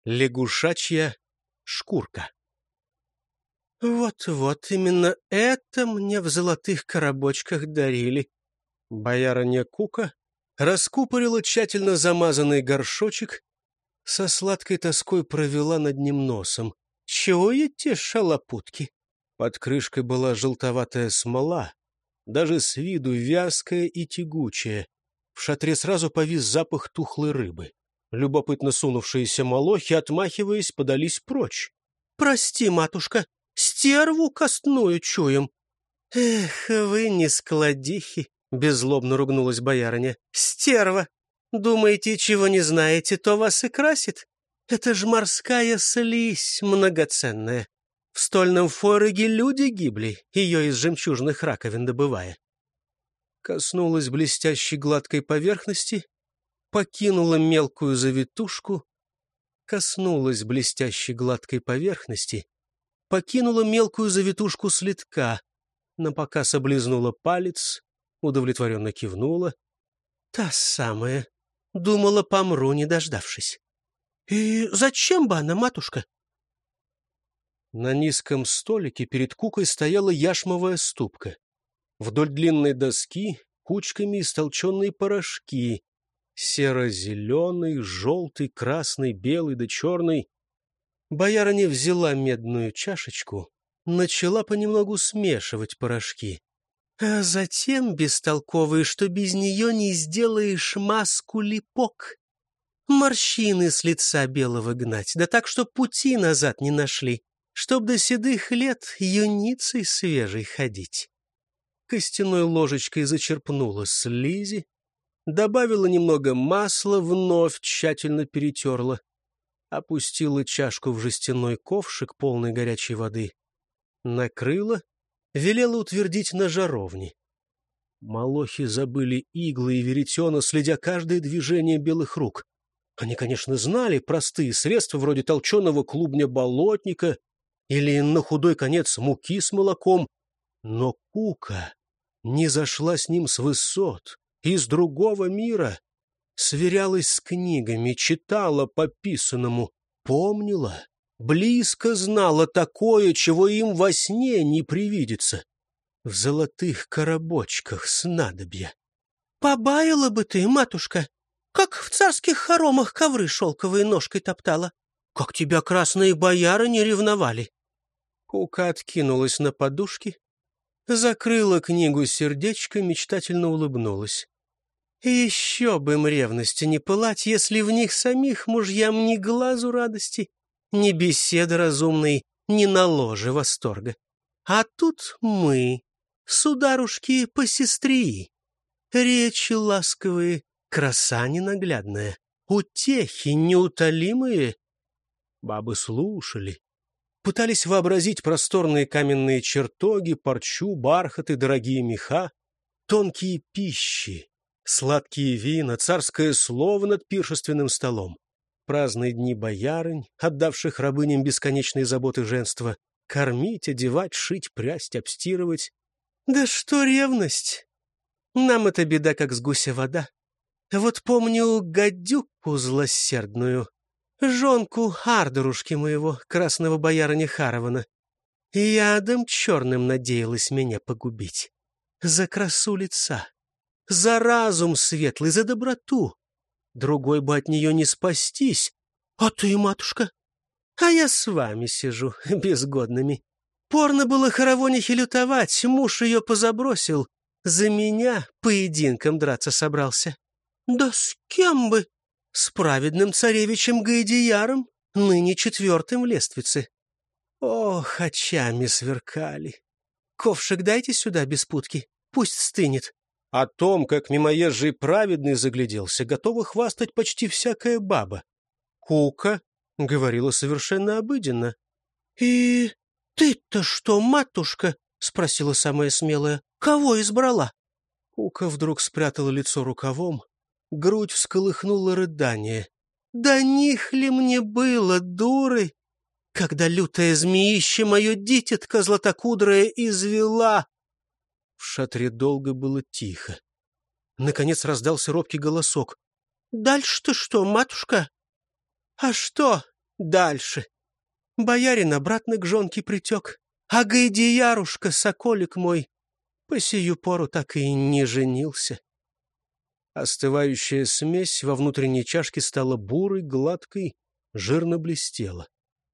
Лягушачья шкурка. Вот-вот, именно это мне в золотых коробочках дарили. Боярыня Кука раскупорила тщательно замазанный горшочек, со сладкой тоской провела над ним носом. Чуете, шалопутки? Под крышкой была желтоватая смола, даже с виду вязкая и тягучая. В шатре сразу повис запах тухлой рыбы. Любопытно сунувшиеся молохи, отмахиваясь, подались прочь. — Прости, матушка, стерву костную чуем. — Эх, вы не складихи, — беззлобно ругнулась боярыня. — Стерва! Думаете, чего не знаете, то вас и красит? Это ж морская слизь многоценная. В стольном фореге люди гибли, ее из жемчужных раковин добывая. Коснулась блестящей гладкой поверхности, покинула мелкую завитушку, коснулась блестящей гладкой поверхности, покинула мелкую завитушку слитка, напоказ облизнула палец, удовлетворенно кивнула. Та самая. Думала, помру, не дождавшись. И зачем бы она, матушка? На низком столике перед Кукой стояла яшмовая ступка. Вдоль длинной доски кучками истолченные порошки. Серо-зеленый, желтый, красный, белый да черный. Боярыня взяла медную чашечку, начала понемногу смешивать порошки. А затем, бестолковый, что без нее не сделаешь маску-липок. Морщины с лица белого гнать, да так, что пути назад не нашли, чтоб до седых лет юницей свежей ходить. Костяной ложечкой зачерпнула слизи, добавила немного масла, вновь тщательно перетерла, опустила чашку в жестяной ковшик, полный горячей воды, накрыла, велела утвердить на жаровне. Молохи забыли иглы и веретена, следя каждое движение белых рук. Они, конечно, знали простые средства, вроде толченого клубня болотника или, на худой конец, муки с молоком, но Кука не зашла с ним с высот, из другого мира, сверялась с книгами, читала по писанному, помнила, близко знала такое, чего им во сне не привидится. В золотых коробочках снадобья. — Побаяла бы ты, матушка, как в царских хоромах ковры шелковые ножкой топтала, как тебя красные бояры не ревновали. Кука откинулась на подушки, закрыла книгу сердечко, мечтательно улыбнулась. Еще бы им ревности не пылать, если в них самих мужьям ни глазу радости, ни беседы разумной, ни на ложе восторга. А тут мы, сударушки посестрии, речи ласковые, краса ненаглядная, утехи неутолимые. Бабы слушали, пытались вообразить просторные каменные чертоги, парчу, бархаты, дорогие меха, тонкие пищи, сладкие вина, царское слово над пиршественным столом, праздные дни боярынь, отдавших рабыням бесконечные заботы женства, кормить, одевать, шить, прясть, обстирывать. Да что ревность! Нам эта беда, как с гуся вода. Вот помню гадюку злосердную, жонку Ардорушки моего, красного боярыня Харована. Ядом черным надеялась меня погубить. За красу лица, за разум светлый, за доброту. Другой бы от нее не спастись. А ты, матушка? А я с вами сижу, безгодными. Порно было хоровонихе лютовать, муж ее позабросил. За меня поединком драться собрался. Да с кем бы? С праведным царевичем Гаидияром, ныне 4-м в лествице. Ох, очами сверкали. Ковшик дайте сюда без путки, пусть стынет. О том, как мимоезжий праведный загляделся, готова хвастать почти всякая баба. Кука говорила совершенно обыденно. — И ты-то что, матушка? — спросила самая смелая. — Кого избрала? Кука вдруг спрятала лицо рукавом, грудь всколыхнула рыдание. — Да них ли мне было, дуры, когда лютая змеище мое дитятко златокудрое извела? В шатре долго было тихо. Наконец раздался робкий голосок. — Дальше-то что, матушка? — А что? Дальше. Боярин обратно к жонке притек, а Гайдиярушка, соколик мой, по сию пору так и не женился. Остывающая смесь во внутренней чашке стала бурой, гладкой, жирно блестела.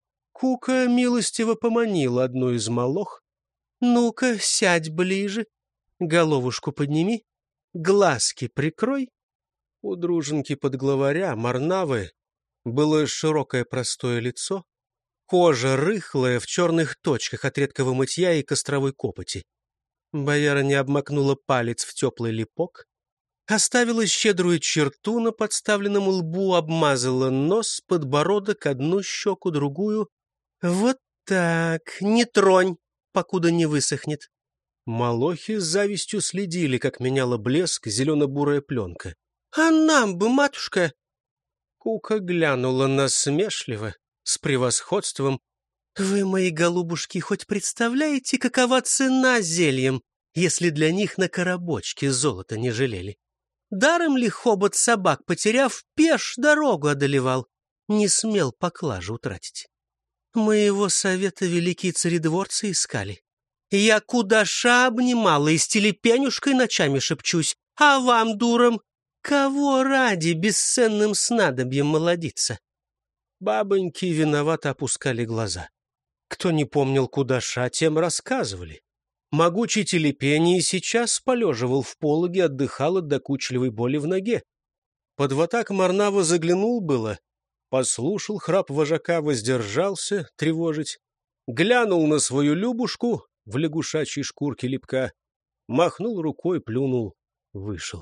Кука милостиво поманила одну из молох. «Ну-ка, сядь ближе, головушку подними, глазки прикрой». У дружинки под главаря Марнавы было широкое простое лицо, кожа рыхлая, в черных точках от редкого мытья и костровой копоти. Боярыня обмакнула палец в теплый липок, оставила щедрую черту на подставленном лбу, обмазала нос, подбородок, одну щеку, другую. «Вот так, не тронь, покуда не высохнет». Молохи с завистью следили, как меняла блеск зелено-бурая пленка. «А нам бы, матушка...» Кука глянула насмешливо, с превосходством. «Вы, мои голубушки, хоть представляете, какова цена зельям, если для них на коробочке золота не жалели? Даром ли хобот собак, потеряв, пеш дорогу одолевал, не смел поклажу утратить? Моего совета великие царедворцы искали. Я кудаша обнимала и с телепенюшкой ночами шепчусь, а вам, дурам, кого ради бесценным снадобьем молодиться?» Бабоньки виновато опускали глаза. Кто не помнил кудаша, тем рассказывали. Могучий телепень и сейчас полеживал в пологе, отдыхал от докучливой боли в ноге. Под ватак Марнава заглянул было, послушал храп вожака, воздержался тревожить, глянул на свою Любушку в лягушачьей шкурке липка, махнул рукой, плюнул, вышел.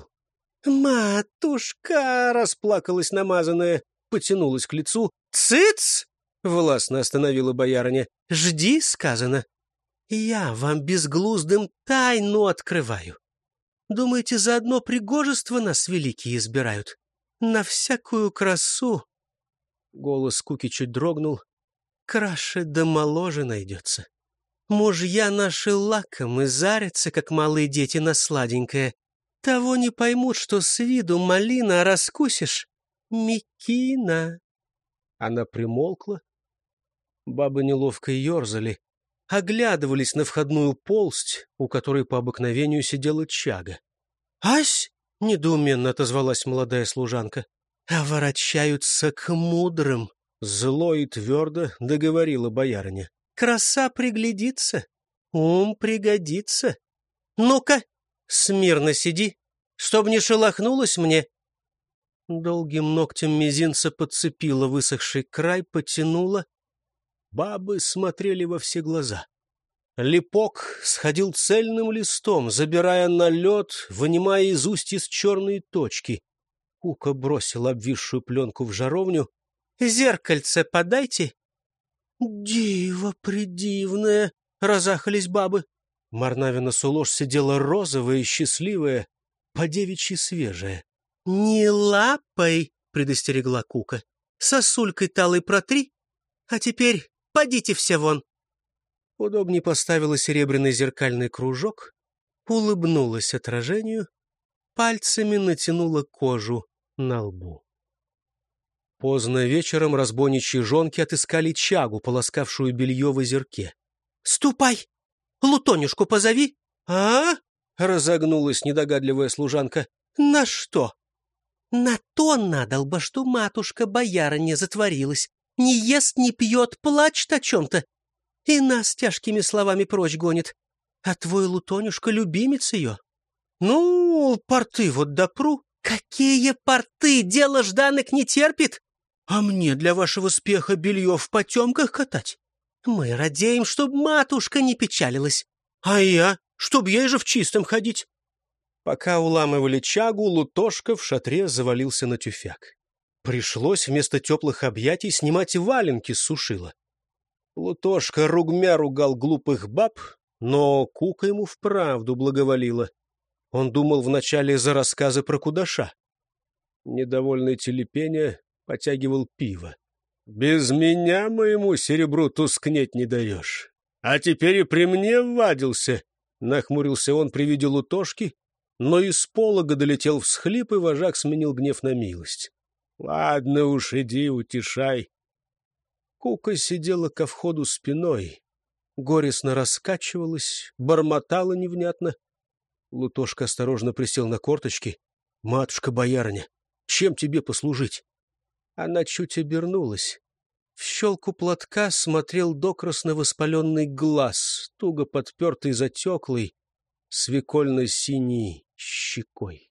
«Матушка!» — Расплакалась намазанная, потянулась к лицу. «Цыц!» — властно остановила боярыня. «Жди, — сказано. Я вам безглуздым тайну открываю. Думаете, за одно пригожество нас великие избирают? На всякую красу...» Голос Куки чуть дрогнул. «Краше да моложе найдется. Мужья наши лакомы, зарятся, как малые дети, на сладенькое. Того не поймут, что с виду малина, а раскусишь — мекина». Она примолкла. Бабы неловко ерзали, оглядывались на входную полсть, у которой по обыкновению сидела чага. «Ась!» — недоуменно отозвалась молодая служанка. «А ворочаются к мудрым!» — зло и твердо договорила боярыня. «Краса приглядится, ум пригодится. Ну-ка, смирно сиди, чтоб не шелохнулось мне». Долгим ногтем мизинца подцепила высохший край, потянула. Бабы смотрели во все глаза. Липок сходил цельным листом, забирая на лед, вынимая из устьиц черные точки. Кука бросила обвисшую пленку в жаровню. «Зеркальце подайте». «Диво придивное!» — разахались бабы. Марнавина Сулош сидела розовая и счастливая, по-девичьи свежая. «Не лапай!» — предостерегла Кука. «Сосулькой талой протри, а теперь подите все вон». Удобней поставила серебряный зеркальный кружок, улыбнулась отражению, пальцами натянула кожу на лбу. Поздно вечером разбойничьи жонки отыскали чагу, полоскавшую белье в озерке. «Ступай! Лутонюшку позови!» «А?» — разогнулась недогадливая служанка. «На что?» «На то надо, что матушка боярыня затворилась. Не ест, не пьет, плачет о чем-то. И нас тяжкими словами прочь гонит. А твой Лутонюшка любимец ее». «Ну, порты вот допру». «Какие порты? Дело жданок не терпит. А мне для вашего спеха белье в потемках катать? Мы радеем, чтоб матушка не печалилась. А я? Чтоб ей же в чистом ходить». Пока уламывали чагу, Лутошка в шатре завалился на тюфяк. Пришлось вместо теплых объятий снимать валенки с сушила. Лутошка ругмя ругал глупых баб, но Кука ему вправду благоволила. Он думал вначале за рассказы про кудаша. Недовольный телепеня потягивал пиво. «Без меня моему серебру тускнеть не даешь. А теперь и при мне ввадился!» Нахмурился он при виде Лутошки, но из полога долетел всхлип, и вожак сменил гнев на милость. «Ладно уж, иди, утешай». Кука сидела ко входу спиной, горестно раскачивалась, бормотала невнятно. Лутошка осторожно присел на корточки. — Матушка-боярыня, чем тебе послужить? Она чуть обернулась. В щелку платка смотрел докрасно воспаленный глаз, туго подпертый затеклый, свекольно-синей щекой.